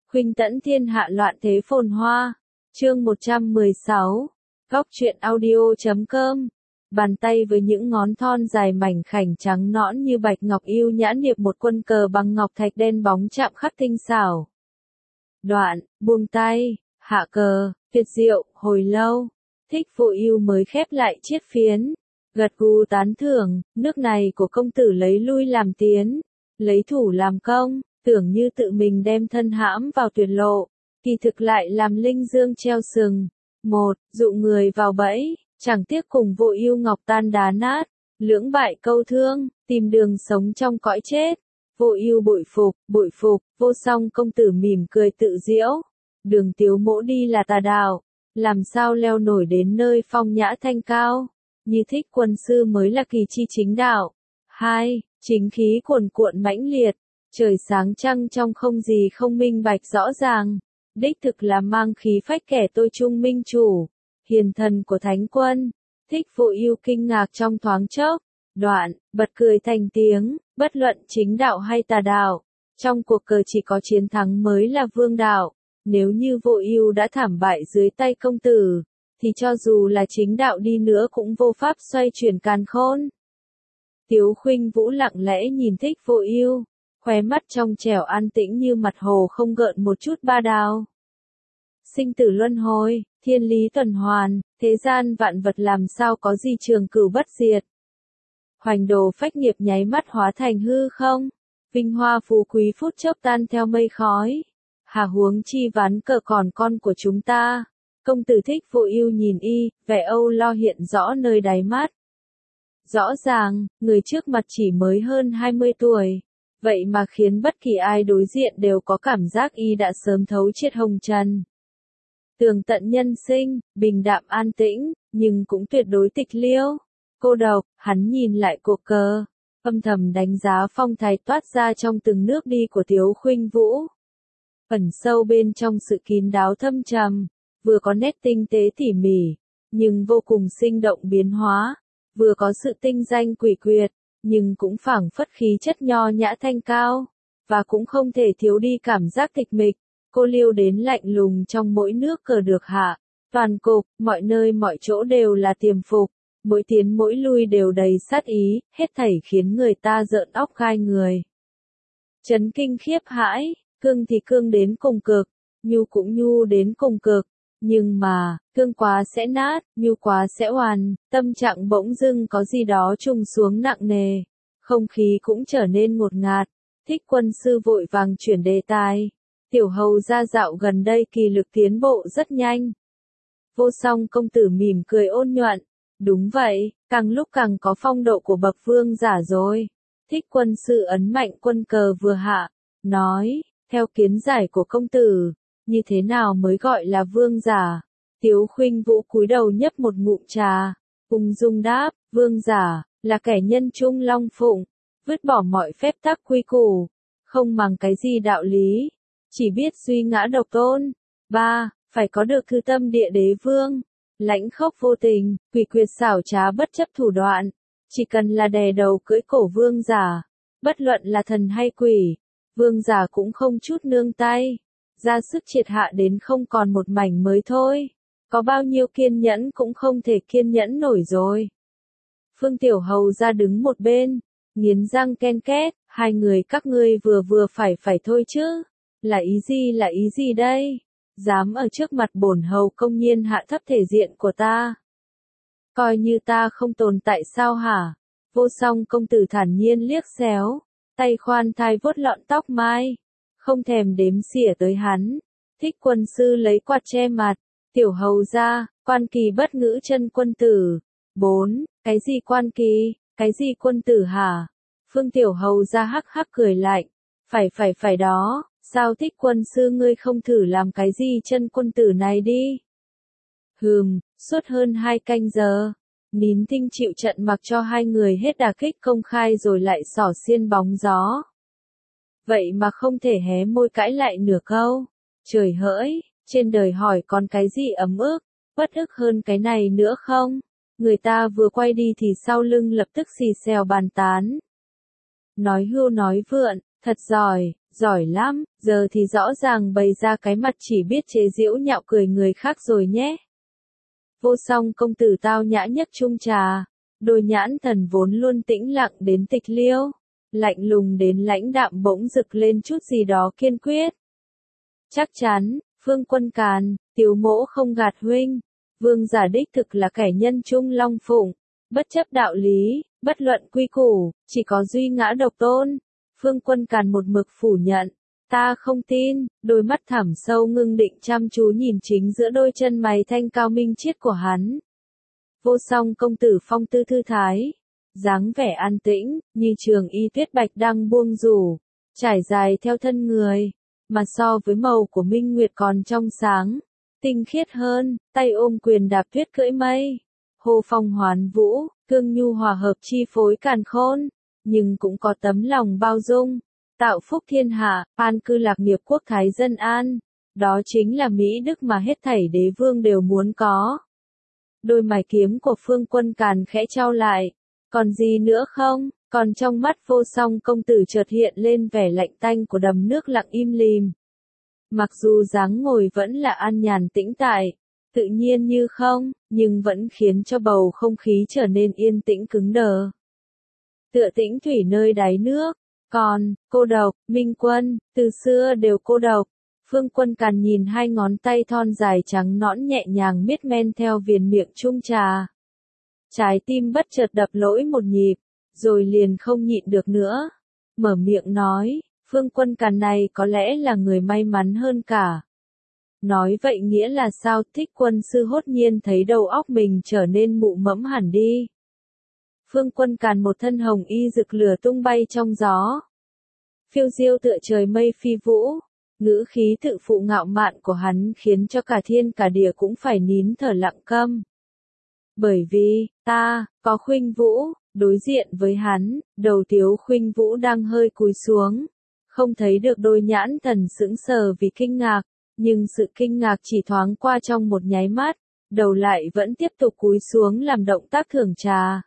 Khuynh tẫn thiên hạ loạn thế phồn hoa. Chương 116. Góc truyện audio.com. Bàn tay với những ngón thon dài mảnh khảnh trắng nõn như bạch ngọc yêu nhã niệp một quân cờ bằng ngọc thạch đen bóng chạm khắc tinh xảo. Đoạn, buông tay, hạ cờ, tuyệt diệu, hồi lâu. Thích Vô Ưu mới khép lại chiếc phiến, gật gù tán thưởng, nước này của công tử lấy lui làm tiến, lấy thủ làm công, tưởng như tự mình đem thân hãm vào tuyệt lộ, kỳ thực lại làm linh dương treo sừng. Một, dụ người vào bẫy, chẳng tiếc cùng Vô Ưu ngọc tan đá nát, lưỡng bại câu thương, tìm đường sống trong cõi chết. Vô Ưu bội phục, Vô Song công tử mỉm cười tự giễu, đường Tiếu mỗ đi là tà đạo, làm sao leo nổi đến nơi phong nhã thanh cao, như Thích quân sư mới là kỳ chi chính đạo. Hai, chính khí cuồn cuộn mãnh liệt, trời sáng trăng trong không gì không minh bạch rõ ràng, đích thực là mang khí phách kẻ tôi trung minh chủ, hiền thần của thánh quân. Thích Vô Ưu kinh ngạc trong thoáng chốc, đoạn, bật cười thành tiếng, bất luận chính đạo hay tà đạo, trong cuộc cờ chỉ có chiến thắng mới là vương đạo. Nếu như Vô Ưu đã thảm bại dưới tay công tử, thì cho dù là chính đạo đi nữa cũng vô pháp xoay chuyển càn khôn. Tiếu Khuynh Vũ lặng lẽ nhìn Thích Vô Ưu, khóe mắt trong trẻo an tĩnh như mặt hồ không gợn một chút ba đào. Sinh tử luân hồi, thiên lý tuần hoàn, thế gian vạn vật làm sao có gì trường cửu bất diệt. Hoành đồ phách nghiệp nháy mắt hóa thành hư không, vinh hoa phú quý phút chốc tan theo mây khói. Hà huống chi ván cờ còn con của chúng ta. Công tử Thích Vô Ưu nhìn y, vẻ âu lo hiện rõ nơi đáy mắt. Rõ ràng, người trước mặt chỉ mới hơn 20 tuổi, vậy mà khiến bất kỳ ai đối diện đều có cảm giác y đã sớm thấu triệt hồng trần. Tường tận nhân sinh, bình đạm an tĩnh, nhưng cũng tuyệt đối tịch liêu, cô độc. Hắn nhìn lại cuộc cờ, âm thầm đánh giá phong thái toát ra trong từng nước đi của Tiếu Khuynh Vũ. Ẩn sâu bên trong sự kín đáo thâm trầm, vừa có nét tinh tế tỉ mỉ, nhưng vô cùng sinh động biến hóa, vừa có sự tinh danh quỷ quyệt, nhưng cũng phảng phất khí chất nho nhã thanh cao, và cũng không thể thiếu đi cảm giác tịch mịch, cô liêu đến lạnh lùng trong mỗi nước cờ được hạ, toàn cục, mọi nơi mọi chỗ đều là tiềm phục, mỗi tiến mỗi lui đều đầy sát ý, hết thảy khiến người ta rợn óc gai người. Chấn kinh khiếp hãi. Cương thì cương đến cùng cực, nhu cũng nhu đến cùng cực, nhưng mà, cương quá sẽ nát, nhu quá sẽ oàn, tâm trạng bỗng dưng có gì đó trùng xuống nặng nề, không khí cũng trở nên ngột ngạt. Thích quân sư vội vàng chuyển đề tài, tiểu hầu gia dạo gần đây kỳ lực tiến bộ rất nhanh. Vô Song công tử mỉm cười ôn nhuận, đúng vậy, càng lúc càng có phong độ của bậc vương giả rồi. Thích quân sư ấn mạnh quân cờ vừa hạ, nói, theo kiến giải của công tử, như thế nào mới gọi là vương giả? Tiếu Khuynh Vũ cúi đầu nhấp một ngụm trà, ung dung đáp, vương giả, là kẻ nhân trung long phụng, vứt bỏ mọi phép tắc quy củ, không màng cái gì đạo lý, chỉ biết duy ngã độc tôn. 3. Phải có được thư tâm địa đế vương, lãnh khốc vô tình, quỷ quyệt xảo trá bất chấp thủ đoạn, chỉ cần là đè đầu cưỡi cổ vương giả, bất luận là thần hay quỷ, vương giả cũng không chút nương tay, ra sức triệt hạ đến không còn một mảnh mới thôi. Có bao nhiêu kiên nhẫn cũng không thể kiên nhẫn nổi rồi. Phương Tiểu Hầu ra đứng một bên, nghiến răng ken két, hai người các ngươi vừa phải thôi chứ. Là ý gì đây? Dám ở trước mặt bổn hầu công nhiên hạ thấp thể diện của ta. Coi như ta không tồn tại sao hả? Vô Song công tử thản nhiên liếc xéo, tay khoan thai vuốt lọn tóc mai, không thèm đếm xỉa tới hắn. Thích quân sư lấy quạt che mặt, tiểu hầu ra, quan kỳ bất ngữ chân quân tử. 4. Cái gì quan kỳ, cái gì quân tử hả? Phương Tiểu Hầu ra hắc hắc cười lạnh, phải đó, sao Thích quân sư ngươi không thử làm cái gì chân quân tử này đi? Suốt hơn 2 canh giờ, nín thinh chịu trận mặc cho hai người hết đả kích công khai rồi lại xỏ xiên bóng gió. Vậy mà không thể hé môi cãi lại nửa câu. Trời hỡi, trên đời hỏi còn cái gì ấm ức, bất ức hơn cái này nữa không? Người ta vừa quay đi thì sau lưng lập tức xì xèo bàn tán. Nói hưu nói vượn, Thật giỏi, giỏi lắm, giờ thì rõ ràng bày ra cái mặt chỉ biết chế giễu nhạo cười người khác rồi nhé. Vô song công tử tao nhã nhấp chung trà, đôi nhãn thần vốn luôn tĩnh lặng đến tịch liêu, lạnh lùng đến lãnh đạm bỗng rực lên chút gì đó kiên quyết. Chắc chắn, Phương Quân Càn, tiểu mỗ không gạt huynh, vương giả đích thực là kẻ nhân trung long phụng, bất chấp đạo lý, bất luận quy củ, chỉ có duy ngã độc tôn. Phương Quân Càn một mực phủ nhận, ta không tin, đôi mắt thẳm sâu ngưng định chăm chú nhìn chính giữa đôi chân mày thanh cao minh triết của hắn. Vô song công tử phong tư thư thái, dáng vẻ an tĩnh, như trường y tuyết bạch đang buông rủ, trải dài theo thân người, mà so với màu của minh nguyệt còn trong sáng, tinh khiết hơn, tay ôm quyền đạp tuyết cưỡi mây, hô phong hoán vũ, cương nhu hòa hợp chi phối càn khôn, nhưng cũng có tấm lòng bao dung, tạo phúc thiên hạ, an cư lạc nghiệp quốc thái dân an, đó chính là mỹ đức mà hết thảy đế vương đều muốn có. Đôi mày kiếm của Phương Quân Càn khẽ trao lại, còn gì nữa không? Còn trong mắt vô song công tử chợt hiện lên vẻ lạnh tanh của đầm nước lặng im lìm. Mặc dù dáng ngồi vẫn là an nhàn tĩnh tại, tự nhiên như không, nhưng vẫn khiến cho bầu không khí trở nên yên tĩnh cứng đờ. Tựa tĩnh thủy nơi đáy nước, còn, cô độc, Minh Quân, từ xưa đều cô độc. Phương Quân Càn nhìn hai ngón tay thon dài trắng nõn nhẹ nhàng miết men theo viền miệng chung trà. Trái tim bất chợt đập lỗi một nhịp, rồi liền không nhịn được nữa. Mở miệng nói, Phương Quân Càn này có lẽ là người may mắn hơn cả. Nói vậy nghĩa là sao? Thích Quân sư hốt nhiên thấy đầu óc mình trở nên mụ mẫm hẳn đi. Phương Quân Càn một thân hồng y rực lửa tung bay trong gió. Phiêu diêu tựa trời mây phi vũ, ngữ khí tự phụ ngạo mạn của hắn khiến cho cả thiên cả địa cũng phải nín thở lặng câm. Bởi vì, ta, có Khuynh Vũ, đối diện với hắn, đầu Tiếu Khuynh Vũ đang hơi cúi xuống. Không thấy được đôi nhãn thần sững sờ vì kinh ngạc, nhưng sự kinh ngạc chỉ thoáng qua trong một nháy mắt, đầu lại vẫn tiếp tục cúi xuống làm động tác thưởng trà.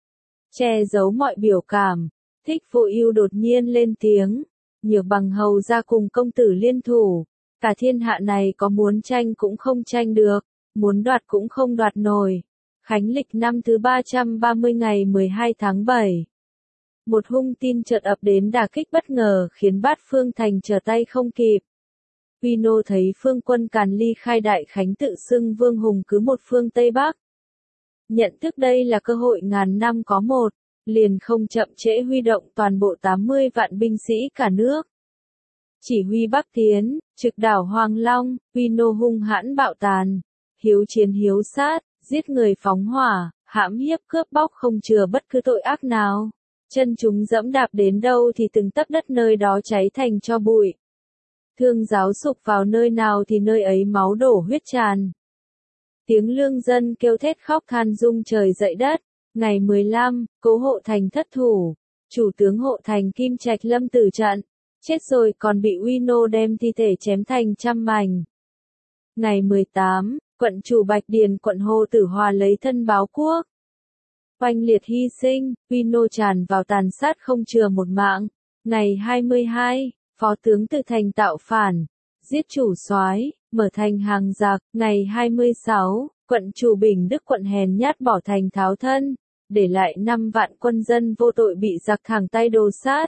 Che giấu mọi biểu cảm, Thích Vô Ưu đột nhiên lên tiếng, Nhược Bằng hầu ra cùng công tử liên thủ, cả thiên hạ này có muốn tranh cũng không tranh được, muốn đoạt cũng không đoạt nổi. Khánh lịch năm thứ 330 ngày 12 tháng 7. Một hung tin chợt ập đến đả kích bất ngờ khiến Bát Phương Thành trở tay không kịp. Uy Nô thấy Phương Quân Càn ly khai Đại Khánh tự xưng vương hùng cứ một phương Tây Bắc. Nhận thức đây là cơ hội ngàn năm có một, liền không chậm trễ huy động toàn bộ 80 vạn binh sĩ cả nước. Chỉ huy Bắc tiến, trực đảo Hoàng Long, Uy Nô hung hãn bạo tàn, hiếu chiến hiếu sát, giết người phóng hỏa, hãm hiếp cướp bóc không chừa bất cứ tội ác nào. Chân chúng dẫm đạp đến đâu thì từng tấc đất nơi đó cháy thành tro bụi. Thương giáo sục vào nơi nào thì nơi ấy máu đổ huyết tràn. Tiếng lương dân kêu thét khóc than rung trời dậy đất. Ngày 15, Cố Hộ Thành thất thủ. Chủ tướng Hộ Thành Kim Trạch Lâm tử trận. Chết rồi còn bị Uy Nô đem thi thể chém thành trăm mảnh. Ngày 18, quận chủ Bạch Điền quận Hồ Tử Hòa lấy thân báo quốc. Oanh liệt hy sinh, Uy Nô tràn vào tàn sát không chừa một mạng. Ngày 22, Phó tướng Từ Thành tạo phản, giết chủ soái, mở thành hàng giặc. Ngày 26, quận chủ Bình Đức quận hèn nhát bỏ thành tháo thân, để lại 5 vạn quân dân vô tội bị giặc thẳng tay đồ sát.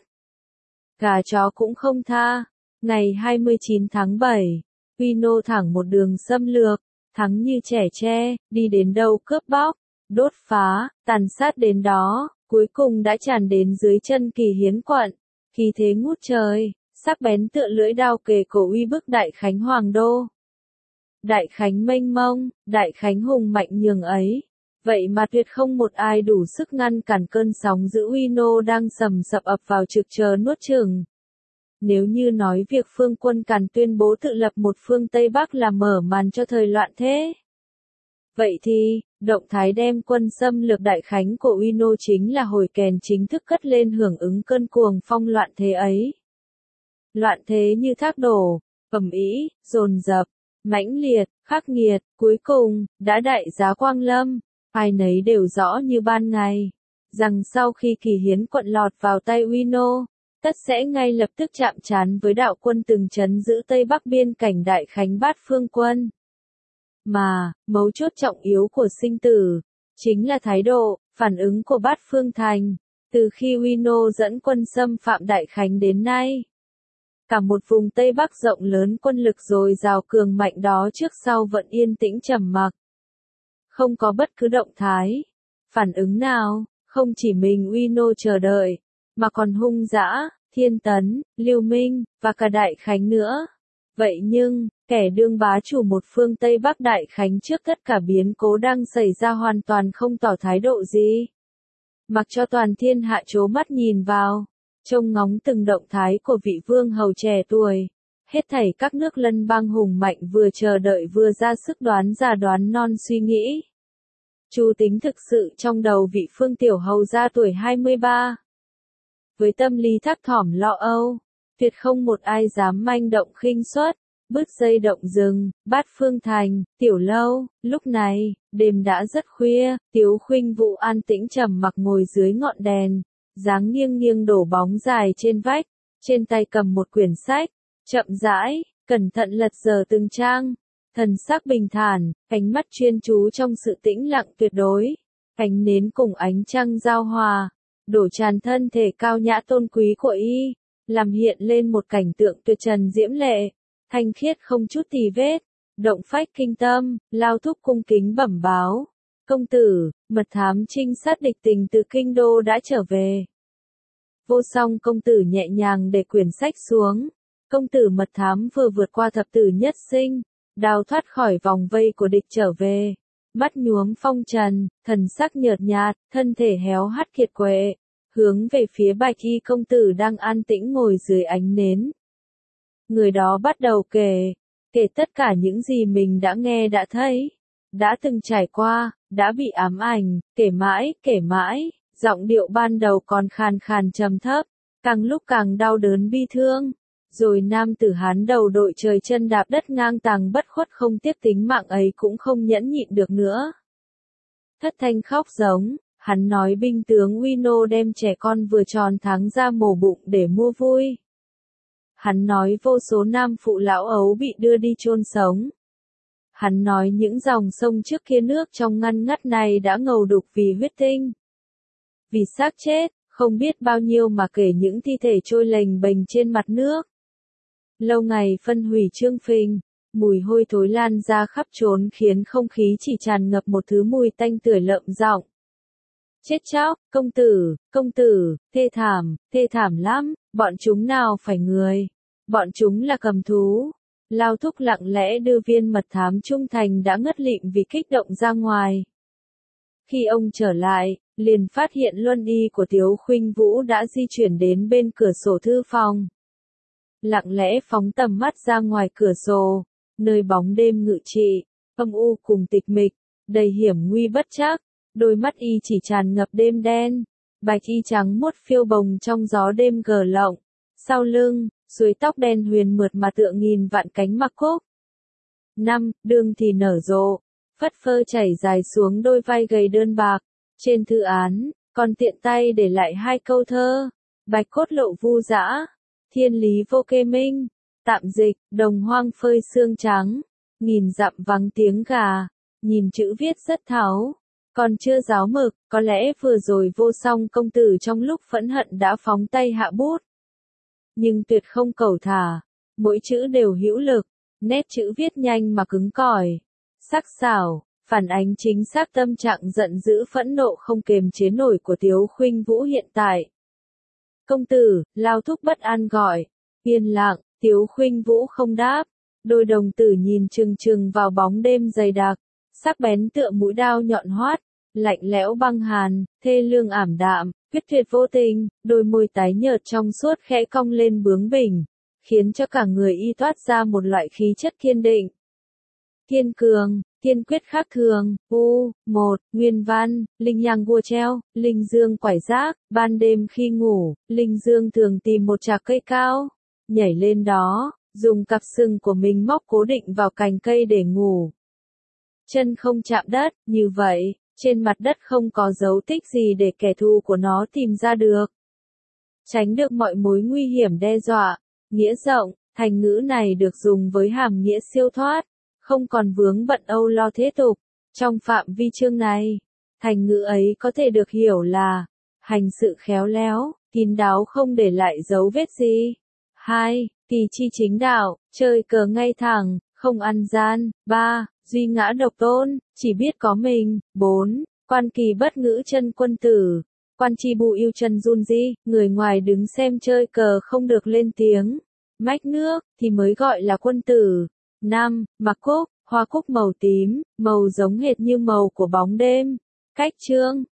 Gà chó cũng không tha. Ngày 29 tháng 7, Uy Nô thẳng một đường xâm lược, thắng như trẻ tre, đi đến đâu cướp bóc, đốt phá, tàn sát đến đó, cuối cùng đã tràn đến dưới chân Kỳ Hiến quận. Khí thế ngút trời, sắc bén tựa lưỡi đao kề cổ uy bức Đại Khánh Hoàng đô. Đại Khánh mênh mông, Đại Khánh hùng mạnh nhường ấy. Vậy mà tuyệt không một ai đủ sức ngăn cản cơn sóng dữ Uy Nô đang sầm sập ập vào trực chờ nuốt chửng. Nếu như nói việc Phương Quân Càn tuyên bố tự lập một phương Tây Bắc là mở màn cho thời loạn thế, vậy thì, động thái đem quân xâm lược Đại Khánh của Uy Nô chính là hồi kèn chính thức cất lên hưởng ứng cơn cuồng phong loạn thế ấy. Loạn thế như thác đổ, ầm ĩ, dồn dập, mãnh liệt, khắc nghiệt, cuối cùng, đã đại giá Quang Lâm. Ai nấy đều rõ như ban ngày, rằng sau khi Kỳ Hiến quận lọt vào tay Uy Nô, tất sẽ ngay lập tức chạm trán với đạo quân từng trấn giữ Tây Bắc biên cảnh Đại Khánh Bát Phương quân. Mà, mấu chốt trọng yếu của sinh tử, chính là thái độ, phản ứng của Bát Phương Thành, từ khi Uino dẫn quân xâm phạm Đại Khánh đến nay. Cả một vùng Tây Bắc rộng lớn quân lực dồi dào cường mạnh đó trước sau vẫn yên tĩnh trầm mặc. Không có bất cứ động thái, phản ứng nào, không chỉ mình Uino chờ đợi, mà còn Hung Dã, Thiên Tấn, Lưu Minh, và cả Đại Khánh nữa. Vậy nhưng, kẻ đương bá chủ một phương Tây Bắc Đại Khánh trước tất cả biến cố đang xảy ra hoàn toàn không tỏ thái độ gì. Mặc cho toàn thiên hạ trố mắt nhìn vào, trông ngóng từng động thái của vị vương hầu trẻ tuổi. Hết thảy các nước lân bang hùng mạnh vừa chờ đợi vừa ra sức đoán già đoán non suy nghĩ. Chu tính thực sự trong đầu vị phương tiểu hầu gia tuổi 23. Với tâm lý thấp thỏm lo âu, tuyệt không một ai dám manh động khinh suất, bứt dây động rừng, Bát Phương Thành, tiểu lâu. Lúc này, đêm đã rất khuya, Tiếu Khuynh Vũ an tĩnh trầm mặc ngồi dưới ngọn đèn, dáng nghiêng nghiêng đổ bóng dài trên vách, trên tay cầm một quyển sách, chậm rãi, cẩn thận lật dở từng trang, thần sắc bình thản, ánh mắt chuyên chú trong sự tĩnh lặng tuyệt đối, ánh nến cùng ánh trăng giao hòa, đổ tràn thân thể cao nhã tôn quý của y, làm hiện lên một cảnh tượng tuyệt trần diễm lệ, thanh khiết không chút tì vết, động phách kinh tâm. Lao Thúc cung kính bẩm báo, công tử, mật thám trinh sát địch tình từ kinh đô đã trở về. Vô Song công tử nhẹ nhàng để quyển sách xuống, công tử mật thám vừa vượt qua thập tử nhất sinh, đào thoát khỏi vòng vây của địch trở về, mắt nhuốm phong trần, thần sắc nhợt nhạt, thân thể héo hắt kiệt quệ, hướng về phía Bạch Y công tử đang an tĩnh ngồi dưới ánh nến. Người đó bắt đầu kể tất cả những gì mình đã nghe đã thấy, đã từng trải qua, đã bị ám ảnh, kể mãi, giọng điệu ban đầu còn khàn khàn trầm thấp, càng lúc càng đau đớn bi thương. Rồi nam tử Hán đầu đội trời chân đạp đất ngang tàng bất khuất không tiếc tính mạng ấy cũng không nhẫn nhịn được nữa. Thất thanh khóc giống, hắn nói binh tướng Uino đem trẻ con vừa tròn tháng ra mổ bụng để mua vui. Hắn nói vô số nam phụ lão ấu bị đưa đi chôn sống. Hắn nói những dòng sông trước kia nước trong ngăn ngắt này đã ngầu đục vì huyết tinh. Vì xác chết, không biết bao nhiêu mà kể những thi thể trôi lềnh bềnh trên mặt nước. Lâu ngày phân hủy trương phình, mùi hôi thối lan ra khắp trốn khiến không khí chỉ tràn ngập một thứ mùi tanh tưởi lợm giọng. Chết chóc, công tử, thê thảm lắm, bọn chúng nào phải người, bọn chúng là cầm thú. Lao Thúc lặng lẽ đưa viên mật thám trung thành đã ngất lịm vì kích động ra ngoài. Khi ông trở lại, liền phát hiện luân y của Tiếu Khuynh Vũ đã di chuyển đến bên cửa sổ thư phòng. Lặng lẽ phóng tầm mắt ra ngoài cửa sổ, nơi bóng đêm ngự trị, âm u cùng tịch mịch, đầy hiểm nguy bất trắc, đôi mắt y chỉ tràn ngập đêm đen, bạch y trắng muốt phiêu bồng trong gió đêm gờ lộng, sau lưng, suối tóc đen huyền mượt mà tựa nghìn vạn cánh mặc cúc. Đương thì nở rộ, phất phơ chảy dài xuống đôi vai gầy đơn bạc, trên thư án, còn tiện tay để lại hai câu thơ, bạch cốt lộ vu dã. Thiên lý vô kê minh, tạm dịch, đồng hoang phơi xương trắng, nghìn dặm vắng tiếng gà, nhìn chữ viết rất tháo, còn chưa ráo mực, có lẽ vừa rồi Vô Song công tử trong lúc phẫn hận đã phóng tay hạ bút. Nhưng tuyệt không cẩu thả, mỗi chữ đều hữu lực, nét chữ viết nhanh mà cứng cỏi, sắc sảo, phản ánh chính xác tâm trạng giận dữ phẫn nộ không kềm chế nổi của Tiếu Khuynh Vũ hiện tại. Công tử, Lao Thúc bất an gọi. Yên lặng, Tiếu Khuynh Vũ không đáp. Đôi đồng tử nhìn chừng chừng vào bóng đêm dày đặc, sắc bén tựa mũi đao nhọn hoắt, lạnh lẽo băng hàn, thê lương ảm đạm, quyết tuyệt vô tình, đôi môi tái nhợt trong suốt khẽ cong lên bướng bỉnh, khiến cho cả người y toát ra một loại khí chất kiên định. Kiên cường, kiên quyết khác thường. Nguyên văn, Linh Nhang vua treo, Linh Dương quải rác. Ban đêm khi ngủ, Linh Dương thường tìm một trạc cây cao, nhảy lên đó, dùng cặp sừng của mình móc cố định vào cành cây để ngủ. Chân không chạm đất, như vậy, trên mặt đất không có dấu tích gì để kẻ thù của nó tìm ra được. tránh được mọi mối nguy hiểm đe dọa. Nghĩa rộng, thành ngữ này được dùng với hàm nghĩa siêu thoát, không còn vướng bận âu lo thế tục. Trong phạm vi chương này, thành ngữ ấy có thể được hiểu là hành sự khéo léo, kín đáo không để lại dấu vết gì. 2. Kỳ chi chính đạo, chơi cờ ngay thẳng, không ăn gian. 3. Duy ngã độc tôn, chỉ biết có mình. 4. Quan kỳ bất ngữ chân quân tử, quan chi bù yêu chân run di, người ngoài đứng xem chơi cờ không được lên tiếng, mách nước, thì mới gọi là quân tử. 5. Mặc cúc, hoa cúc màu tím, màu giống hệt như màu của bóng đêm. Cách chương